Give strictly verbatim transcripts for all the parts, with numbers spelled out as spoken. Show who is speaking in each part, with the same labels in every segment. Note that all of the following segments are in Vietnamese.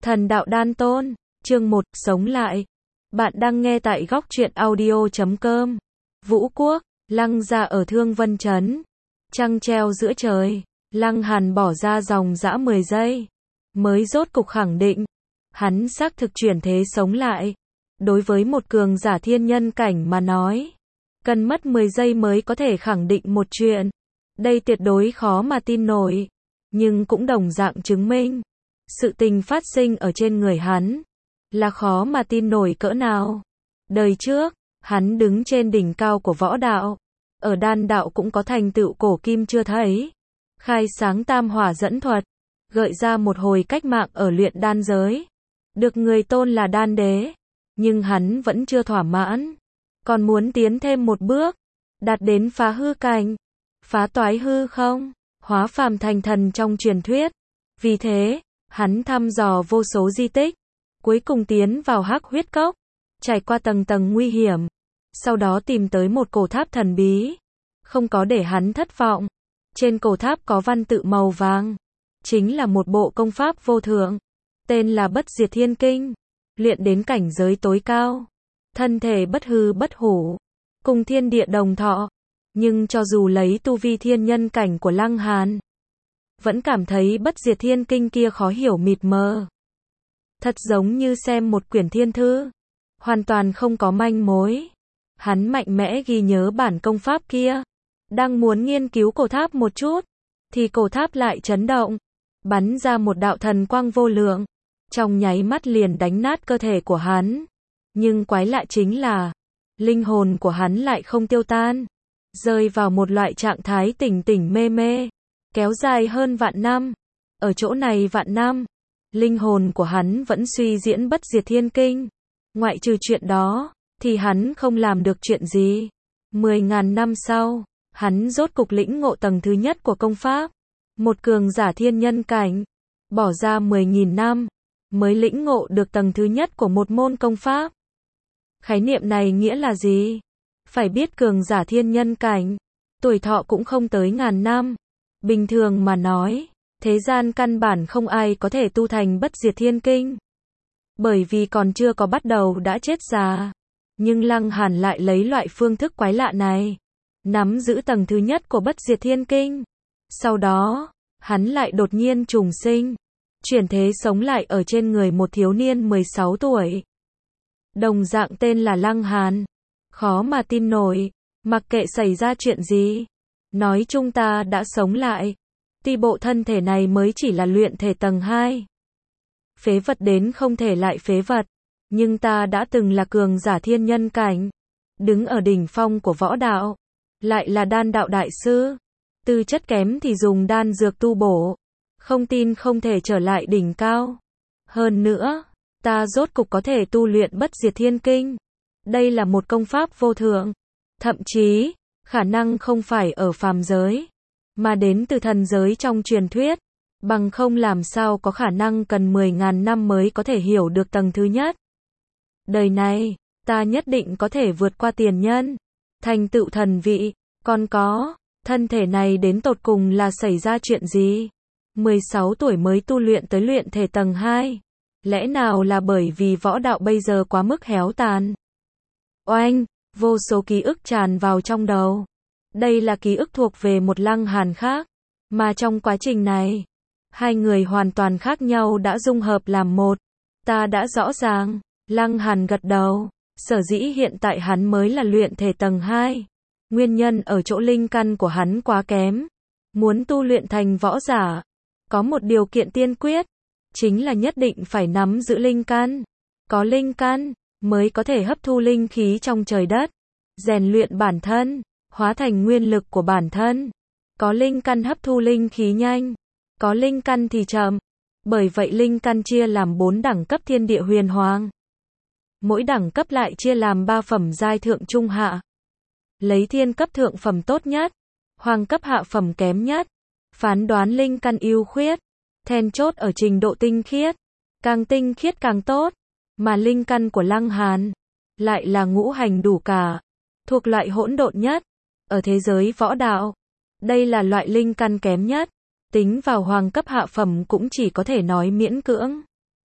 Speaker 1: Thần đạo đan tôn, chương một, sống lại. Bạn đang nghe tại góc truyện audio chấm com. Vũ Quốc, Lăng gia ở Thương Vân Trấn. Trăng treo giữa trời, Lăng Hàn bỏ ra dòng dã mười giây. Mới rốt cục khẳng định, hắn xác thực chuyển thế sống lại. Đối với một cường giả thiên nhân cảnh mà nói, cần mất mười giây mới có thể khẳng định một chuyện. Đây tuyệt đối khó mà tin nổi, nhưng cũng đồng dạng chứng minh sự tình phát sinh ở trên người hắn là khó mà tin nổi cỡ nào. Đời trước, hắn đứng trên đỉnh cao của võ đạo, ở đan đạo cũng có thành tựu cổ kim chưa thấy, khai sáng tam hỏa dẫn thuật, gợi ra một hồi cách mạng ở luyện đan giới, được người tôn là đan đế, nhưng hắn vẫn chưa thỏa mãn, còn muốn tiến thêm một bước, đạt đến phá hư cảnh, phá toái hư không, hóa phàm thành thần trong truyền thuyết. Vì thế, hắn thăm dò vô số di tích, cuối cùng tiến vào Hắc Huyết Cốc, trải qua tầng tầng nguy hiểm, sau đó tìm tới một cổ tháp thần bí, không có để hắn thất vọng. Trên cổ tháp có văn tự màu vàng, chính là một bộ công pháp vô thượng, tên là Bất Diệt Thiên Kinh, luyện đến cảnh giới tối cao, thân thể bất hư bất hủ, cùng thiên địa đồng thọ. Nhưng cho dù lấy tu vi thiên nhân cảnh của Lăng Hàn, vẫn cảm thấy Bất Diệt Thiên Kinh kia khó hiểu mịt mờ. Thật giống như xem một quyển thiên thư, hoàn toàn không có manh mối. Hắn mạnh mẽ ghi nhớ bản công pháp kia, đang muốn nghiên cứu cổ tháp một chút, thì cổ tháp lại chấn động, bắn ra một đạo thần quang vô lượng, trong nháy mắt liền đánh nát cơ thể của hắn. Nhưng quái lạ chính là, linh hồn của hắn lại không tiêu tan, rơi vào một loại trạng thái tỉnh tỉnh mê mê, kéo dài hơn vạn năm. Ở chỗ này vạn năm, linh hồn của hắn vẫn suy diễn Bất Diệt Thiên Kinh. Ngoại trừ chuyện đó, thì hắn không làm được chuyện gì. Mười ngàn năm sau, hắn rốt cục lĩnh ngộ tầng thứ nhất của công pháp. Một cường giả thiên nhân cảnh, bỏ ra mười nghìn năm, mới lĩnh ngộ được tầng thứ nhất của một môn công pháp. Khái niệm này nghĩa là gì? Phải biết cường giả thiên nhân cảnh, tuổi thọ cũng không tới ngàn năm. Bình thường mà nói, thế gian căn bản không ai có thể tu thành Bất Diệt Thiên Kinh, bởi vì còn chưa có bắt đầu đã chết già. Nhưng Lăng Hàn lại lấy loại phương thức quái lạ này, nắm giữ tầng thứ nhất của Bất Diệt Thiên Kinh. Sau đó, hắn lại đột nhiên trùng sinh, chuyển thế sống lại ở trên người một thiếu niên mười sáu tuổi. Đồng dạng tên là Lăng Hàn. Khó mà tin nổi, mặc kệ xảy ra chuyện gì, nói chung ta đã sống lại. Tuy bộ thân thể này mới chỉ là luyện thể tầng hai, phế vật đến không thể lại phế vật, nhưng ta đã từng là cường giả thiên nhân cảnh, đứng ở đỉnh phong của võ đạo, lại là đan đạo đại sư. Tư chất kém thì dùng đan dược tu bổ, không tin không thể trở lại đỉnh cao. Hơn nữa, ta rốt cục có thể tu luyện Bất Diệt Thiên Kinh. Đây là một công pháp vô thượng, thậm chí, khả năng không phải ở phàm giới, mà đến từ thần giới trong truyền thuyết, bằng không làm sao có khả năng cần mười ngàn năm mới có thể hiểu được tầng thứ nhất. Đời này, ta nhất định có thể vượt qua tiền nhân, thành tựu thần vị. Còn có, thân thể này đến tột cùng là xảy ra chuyện gì? mười sáu tuổi mới tu luyện tới luyện thể tầng hai, lẽ nào là bởi vì võ đạo bây giờ quá mức héo tàn? Oanh, vô số ký ức tràn vào trong đầu. Đây là ký ức thuộc về một Lăng Hàn khác, mà trong quá trình này, hai người hoàn toàn khác nhau đã dung hợp làm một. Ta đã rõ ràng. Lăng Hàn gật đầu, sở dĩ hiện tại hắn mới là luyện thể tầng hai. Nguyên nhân ở chỗ linh căn của hắn quá kém. Muốn tu luyện thành võ giả, có một điều kiện tiên quyết, chính là nhất định phải nắm giữ linh căn. Có linh căn, mới có thể hấp thu linh khí trong trời đất, rèn luyện bản thân, hóa thành nguyên lực của bản thân. Có linh căn hấp thu linh khí nhanh, có linh căn thì chậm. Bởi vậy linh căn chia làm bốn đẳng cấp thiên địa huyền hoàng. Mỗi đẳng cấp lại chia làm ba phẩm giai thượng trung hạ. Lấy thiên cấp thượng phẩm tốt nhất, hoàng cấp hạ phẩm kém nhất. Phán đoán linh căn ưu khuyết, then chốt ở trình độ tinh khiết, càng tinh khiết càng tốt. Mà linh căn của Lăng Hàn lại là ngũ hành đủ cả, thuộc loại hỗn độn nhất ở thế giới võ đạo. Đây là loại linh căn kém nhất, tính vào hoàng cấp hạ phẩm cũng chỉ có thể nói miễn cưỡng.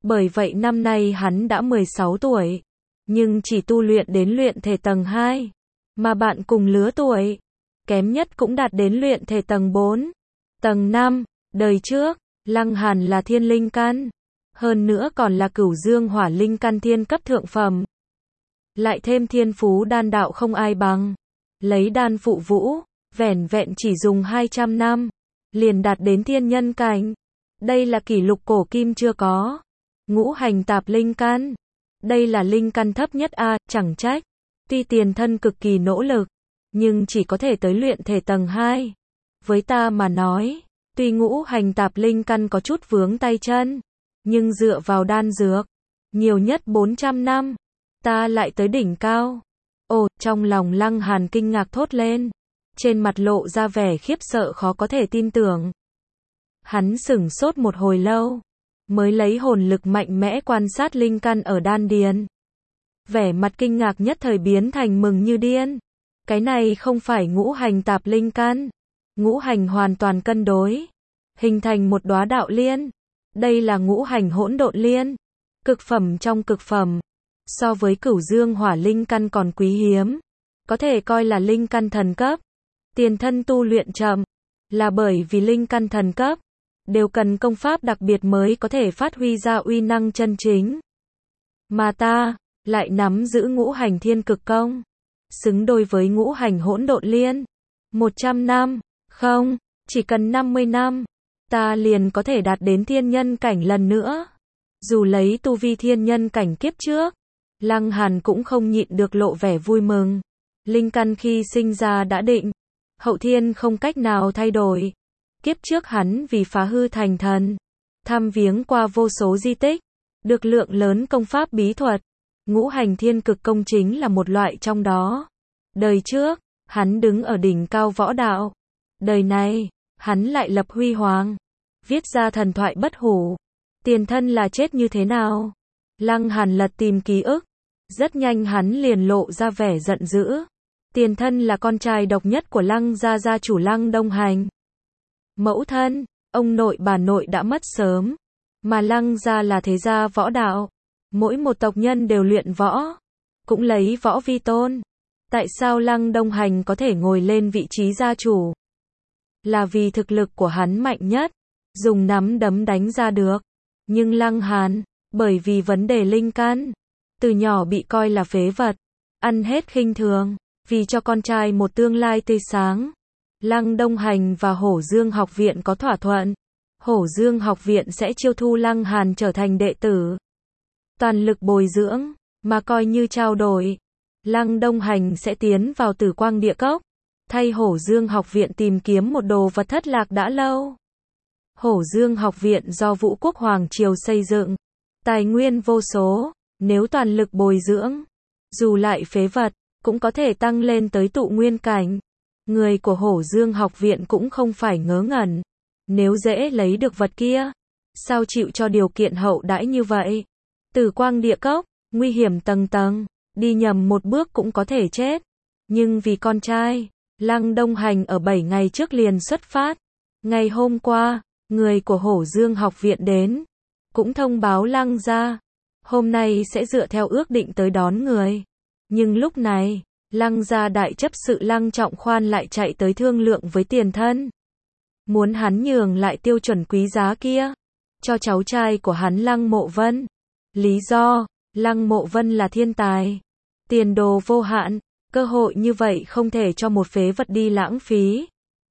Speaker 1: Bởi vậy năm nay hắn đã mười sáu tuổi, nhưng chỉ tu luyện đến luyện thể tầng hai, mà bạn cùng lứa tuổi, kém nhất cũng đạt đến luyện thể tầng bốn, tầng năm. Đời trước, Lăng Hàn là thiên linh căn, hơn nữa còn là cửu dương hỏa linh căn thiên cấp thượng phẩm. Lại thêm thiên phú đan đạo không ai bằng, lấy đan phụ vũ, vẻn vẹn chỉ dùng hai trăm năm, liền đạt đến thiên nhân cảnh. Đây là kỷ lục cổ kim chưa có. Ngũ hành tạp linh căn, đây là linh căn thấp nhất a, chẳng trách. Tuy tiền thân cực kỳ nỗ lực, nhưng chỉ có thể tới luyện thể tầng hai. Với ta mà nói, tuy ngũ hành tạp linh căn có chút vướng tay chân, nhưng dựa vào đan dược, nhiều nhất bốn trăm năm, ta lại tới đỉnh cao. Ồ, trong lòng Lăng Hàn kinh ngạc thốt lên, trên mặt lộ ra vẻ khiếp sợ khó có thể tin tưởng. Hắn sửng sốt một hồi lâu, mới lấy hồn lực mạnh mẽ quan sát linh căn ở đan điền. Vẻ mặt kinh ngạc nhất thời biến thành mừng như điên. Cái này không phải ngũ hành tạp linh căn, ngũ hành hoàn toàn cân đối, hình thành một đóa đạo liên. Đây là ngũ hành hỗn độn liên, cực phẩm trong cực phẩm, so với cửu dương hỏa linh căn còn quý hiếm, có thể coi là linh căn thần cấp. Tiền thân tu luyện chậm, là bởi vì linh căn thần cấp đều cần công pháp đặc biệt mới có thể phát huy ra uy năng chân chính. Mà ta lại nắm giữ ngũ hành thiên cực công, xứng đôi với ngũ hành hỗn độn liên. một trăm năm, không, chỉ cần năm mươi năm, ta liền có thể đạt đến thiên nhân cảnh lần nữa. Dù lấy tu vi thiên nhân cảnh kiếp trước, Lăng Hàn cũng không nhịn được lộ vẻ vui mừng. Linh căn khi sinh ra đã định, hậu thiên không cách nào thay đổi. Kiếp trước hắn vì phá hư thành thần, thăm viếng qua vô số di tích, được lượng lớn công pháp bí thuật. Ngũ hành thiên cực công chính là một loại trong đó. Đời trước, hắn đứng ở đỉnh cao võ đạo. Đời này, hắn lại lập huy hoàng, viết ra thần thoại bất hủ. Tiền thân là chết như thế nào? Lăng Hàn lật tìm ký ức, rất nhanh hắn liền lộ ra vẻ giận dữ. Tiền thân là con trai độc nhất của Lăng gia gia chủ Lăng Đông Hành. Mẫu thân, ông nội bà nội đã mất sớm, mà Lăng gia là thế gia võ đạo, mỗi một tộc nhân đều luyện võ, cũng lấy võ vi tôn. Tại sao Lăng Đông Hành có thể ngồi lên vị trí gia chủ? Là vì thực lực của hắn mạnh nhất, dùng nắm đấm đánh ra được. Nhưng Lăng Hàn, bởi vì vấn đề linh căn, từ nhỏ bị coi là phế vật, ăn hết khinh thường. Vì cho con trai một tương lai tươi sáng, Lăng Đông Hành và Hổ Dương học viện có thỏa thuận. Hổ Dương học viện sẽ chiêu thu Lăng Hàn trở thành đệ tử, toàn lực bồi dưỡng, mà coi như trao đổi, Lăng Đông Hành sẽ tiến vào Tử Quang Địa Cốc, thay Hổ Dương học viện tìm kiếm một đồ vật thất lạc đã lâu. Hổ Dương học viện do Vũ Quốc Hoàng Triều xây dựng, tài nguyên vô số, nếu toàn lực bồi dưỡng, dù lại phế vật, cũng có thể tăng lên tới tụ nguyên cảnh. Người của Hổ Dương học viện cũng không phải ngớ ngẩn, nếu dễ lấy được vật kia, sao chịu cho điều kiện hậu đãi như vậy? Tử Quang Địa Cốc, nguy hiểm tầng tầng, đi nhầm một bước cũng có thể chết. Nhưng vì con trai, Lăng Đông Hành ở bảy ngày trước liền xuất phát. Ngày hôm qua, người của Hổ Dương học viện đến, cũng thông báo Lăng gia, hôm nay sẽ dựa theo ước định tới đón người. Nhưng lúc này, Lăng gia đại chấp sự Lăng Trọng Khoan lại chạy tới thương lượng với tiền thân, muốn hắn nhường lại tiêu chuẩn quý giá kia cho cháu trai của hắn Lăng Mộ Vân. Lý do, Lăng Mộ Vân là thiên tài, tiền đồ vô hạn, cơ hội như vậy không thể cho một phế vật đi lãng phí.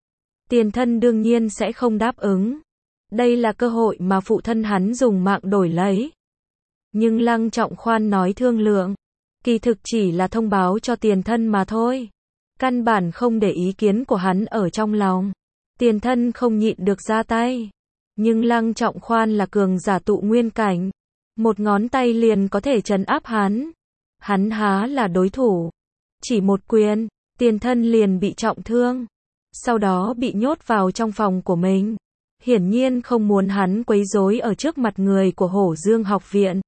Speaker 1: Tiền thân đương nhiên sẽ không đáp ứng. Đây là cơ hội mà phụ thân hắn dùng mạng đổi lấy. Nhưng Lăng Trọng Khoan nói thương lượng, kỳ thực chỉ là thông báo cho tiền thân mà thôi. Căn bản không để ý kiến của hắn ở trong lòng. Tiền thân không nhịn được ra tay. Nhưng Lăng Trọng Khoan là cường giả tụ nguyên cảnh, một ngón tay liền có thể trấn áp hắn. Hắn há là đối thủ. Chỉ một quyền, tiền thân liền bị trọng thương, sau đó bị nhốt vào trong phòng của mình. Hiển nhiên không muốn hắn quấy rối ở trước mặt người của Hổ Dương học viện.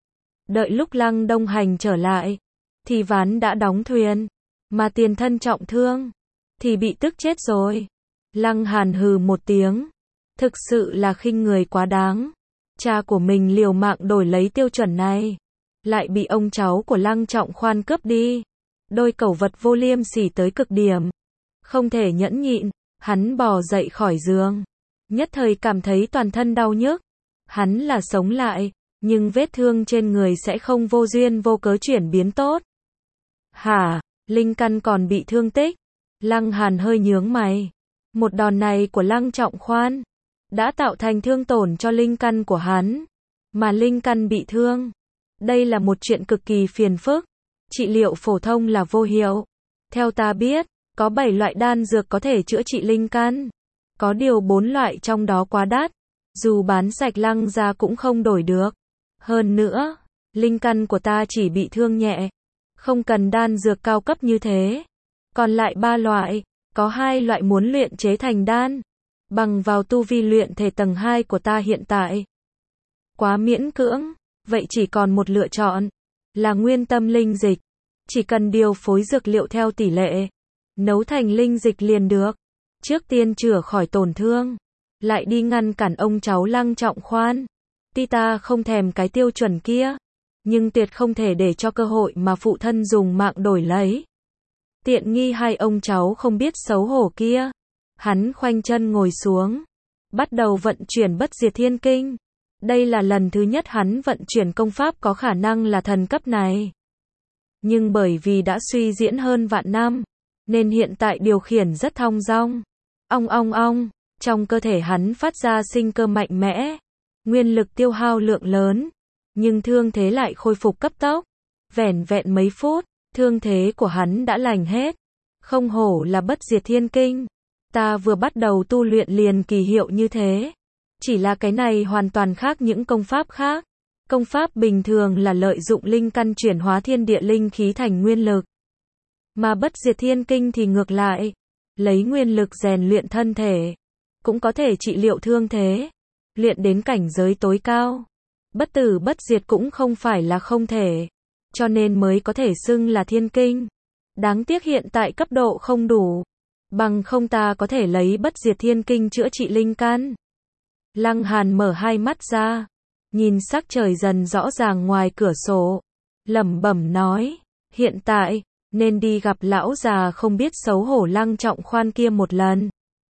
Speaker 1: Đợi lúc Lăng Đông Hành trở lại, thì ván đã đóng thuyền, mà tiền thân trọng thương, thì bị tức chết rồi. Lăng Hàn hừ một tiếng, thực sự là khinh người quá đáng. Cha của mình liều mạng đổi lấy tiêu chuẩn này, lại bị ông cháu của Lăng Trọng Khoan cướp đi. Đôi cẩu vật vô liêm sỉ tới cực điểm. Không thể nhẫn nhịn, hắn bò dậy khỏi giường. Nhất thời cảm thấy toàn thân đau nhức. Hắn là sống lại, nhưng vết thương trên người sẽ không vô duyên vô cớ chuyển biến tốt. Hả, linh căn còn bị thương tích? Lăng Hàn hơi nhướng mày. Một đòn này của Lăng Trọng Khoan đã tạo thành thương tổn cho linh căn của hắn, mà linh căn bị thương. Đây là một chuyện cực kỳ phiền phức. Trị liệu phổ thông là vô hiệu. Theo ta biết, có bảy loại đan dược có thể chữa trị linh căn. Có điều bốn loại trong đó quá đắt, dù bán sạch Lăng gia cũng không đổi được. Hơn nữa, linh căn của ta chỉ bị thương nhẹ, không cần đan dược cao cấp như thế. Còn lại ba loại, có hai loại muốn luyện chế thành đan, bằng vào tu vi luyện thể tầng hai của ta hiện tại. Quá miễn cưỡng, vậy chỉ còn một lựa chọn, là nguyên tâm linh dịch. Chỉ cần điều phối dược liệu theo tỷ lệ, nấu thành linh dịch liền được. Trước tiên chữa khỏi tổn thương, lại đi ngăn cản ông cháu Lăng Trọng Khoan. Tuy ta không thèm cái tiêu chuẩn kia, nhưng tuyệt không thể để cho cơ hội mà phụ thân dùng mạng đổi lấy. Tiện nghi hai ông cháu không biết xấu hổ kia. Hắn khoanh chân ngồi xuống, bắt đầu vận chuyển Bất Diệt Thiên Kinh. Đây là lần thứ nhất hắn vận chuyển công pháp có khả năng là thần cấp này. Nhưng bởi vì đã suy diễn hơn vạn năm, nên hiện tại điều khiển rất thong dong. Ong ong ong, trong cơ thể hắn phát ra sinh cơ mạnh mẽ, nguyên lực tiêu hao lượng lớn, nhưng thương thế lại khôi phục cấp tốc. Vẻn vẹn mấy phút, thương thế của hắn đã lành hết. Không hổ là Bất Diệt Thiên Kinh. Ta vừa bắt đầu tu luyện liền kỳ hiệu như thế. Chỉ là cái này hoàn toàn khác những công pháp khác. Công pháp bình thường là lợi dụng linh căn chuyển hóa thiên địa linh khí thành nguyên lực. Mà Bất Diệt Thiên Kinh thì ngược lại, lấy nguyên lực rèn luyện thân thể, cũng có thể trị liệu thương thế, luyện đến cảnh giới tối cao. Bất tử bất diệt cũng không phải là không thể, cho nên mới có thể xưng là thiên kinh. Đáng tiếc hiện tại cấp độ không đủ, bằng không ta có thể lấy Bất Diệt Thiên Kinh chữa trị linh căn. Lăng Hàn mở hai mắt ra, nhìn sắc trời dần rõ ràng ngoài cửa sổ, lẩm bẩm nói, hiện tại, nên đi gặp lão già không biết xấu hổ Lăng Trọng Khoan kia một lần.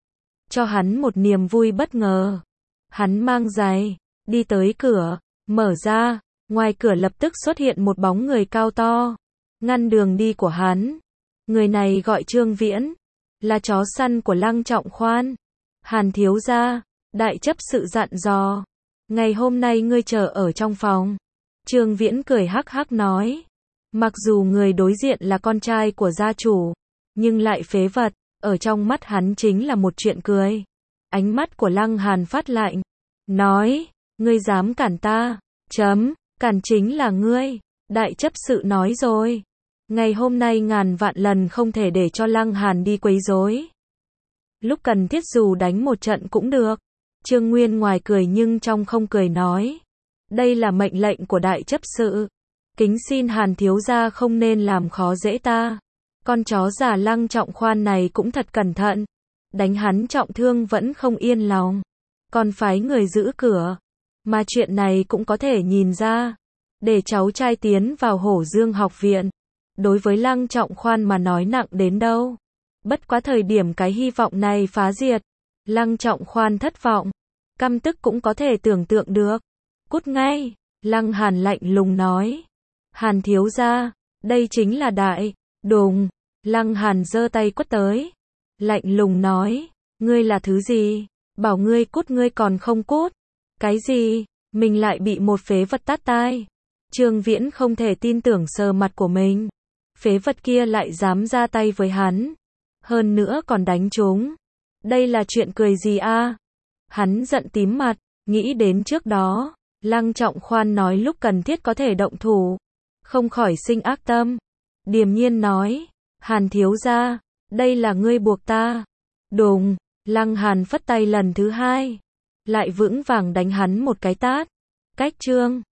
Speaker 1: Cho hắn một niềm vui bất ngờ. Hắn mang giày, đi tới cửa, mở ra, ngoài cửa lập tức xuất hiện một bóng người cao to, ngăn đường đi của hắn. Người này gọi Trương Viễn, là chó săn của Lăng Trọng Khoan. Hàn thiếu gia, đại chấp sự dặn dò, ngày hôm nay ngươi chờ ở trong phòng. Trương Viễn cười hắc hắc nói, mặc dù người đối diện là con trai của gia chủ, nhưng lại phế vật, ở trong mắt hắn chính là một chuyện cười. Ánh mắt của Lăng Hàn phát lạnh, nói, ngươi dám cản ta, chấm, cản chính là ngươi. Đại chấp sự nói rồi, ngày hôm nay ngàn vạn lần không thể để cho Lăng Hàn đi quấy rối. Lúc cần thiết dù đánh một trận cũng được. Trương Nguyên ngoài cười nhưng trong không cười nói, đây là mệnh lệnh của đại chấp sự, kính xin Hàn thiếu gia không nên làm khó dễ ta. Con chó già Lăng Trọng Khoan này cũng thật cẩn thận, đánh hắn trọng thương vẫn không yên lòng, còn phái người giữ cửa. Mà chuyện này cũng có thể nhìn ra, để cháu trai tiến vào Hổ Dương học viện, đối với Lăng Trọng Khoan mà nói nặng đến đâu. Bất quá thời điểm cái hy vọng này phá diệt, Lăng Trọng Khoan thất vọng, căm tức cũng có thể tưởng tượng được. Cút ngay, Lăng Hàn lạnh lùng nói. Hàn thiếu gia, đây chính là đại, đùng. Lăng Hàn giơ tay quất tới, lạnh lùng nói, ngươi là thứ gì? Bảo ngươi cút ngươi còn không cút. Cái gì? Mình lại bị một phế vật tát tai. Trương Viễn không thể tin tưởng sờ mặt của mình. Phế vật kia lại dám ra tay với hắn, hơn nữa còn đánh chúng. Đây là chuyện cười gì a? À? Hắn giận tím mặt, nghĩ đến trước đó, Lăng Trọng Khoan nói lúc cần thiết có thể động thủ, không khỏi sinh ác tâm. Điềm nhiên nói, Hàn thiếu gia, đây là ngươi buộc ta. Đùng, Lăng Hàn phất tay lần thứ hai, lại vững vàng đánh hắn một cái tát. Cách chương